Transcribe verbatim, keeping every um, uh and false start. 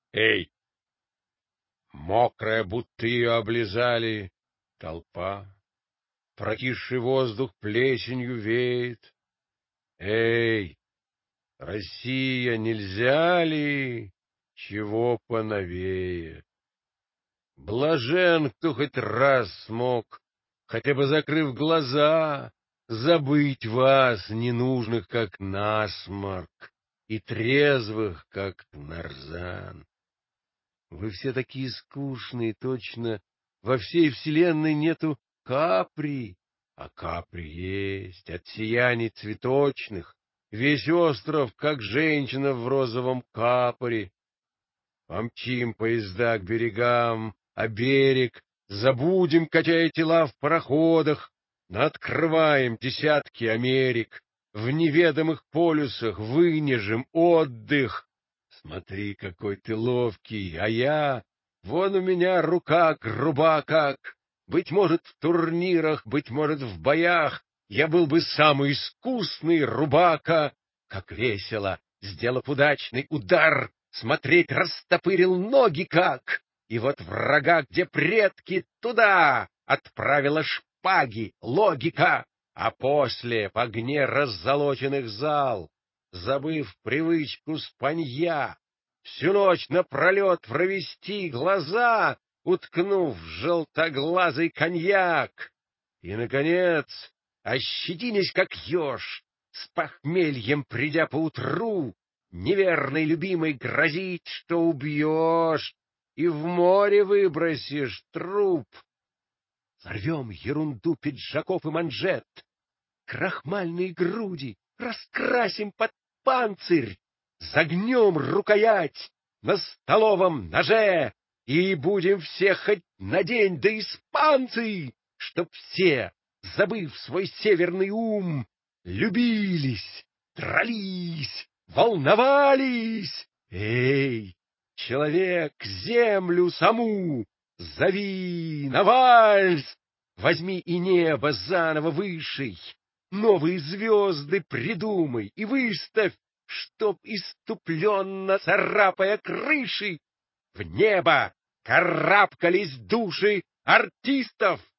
Эй! Мокрая, будто ее облизали, толпа. Прокисший воздух плесенью веет. Эй, Россия, нельзя ли чего поновее? Блажен, кто хоть раз смог, хотя бы закрыв глаза, забыть вас, ненужных, как насморк, и трезвых, как нарзан. Вы все такие скучные, точно. Во всей вселенной нету капри, а капри есть, от сияний цветочных. Весь остров, как женщина в розовом капоре. Помчим поезда к берегам, а берег забудем, качая тела в пароходах, наоткрываем десятки Америк, в неведомых полюсах вынежем отдых. Смотри, какой ты ловкий, а я... Вон у меня рука груба как. Быть может, в турнирах, быть может, в боях я был бы самый искусный рубака. Как весело, сделав удачный удар, смотреть растопырил ноги как. И вот врага, где предки, туда отправила шпаги логика, а после в огне раззолоченных зал, забыв привычку спанья, всю ночь напролет провести глаза, уткнув в желтоглазый коньяк. И, наконец, ощетинясь, как еж, с похмельем придя поутру, неверной любимой грозить, что убьешь, и в море выбросишь труп. Сорвем ерунду пиджаков и манжет, крахмальные груди раскрасим под панцирь, загнем рукоять на столовом ноже и будем все хоть на день да испанцы, чтоб все, забыв свой северный ум, любились, дрались, волновались. Эй, человек, землю саму зови на вальс, возьми и небо заново вышей, новые звезды придумай и выставь, чтоб, иступленно царапая крыши, в небо карабкались души артистов.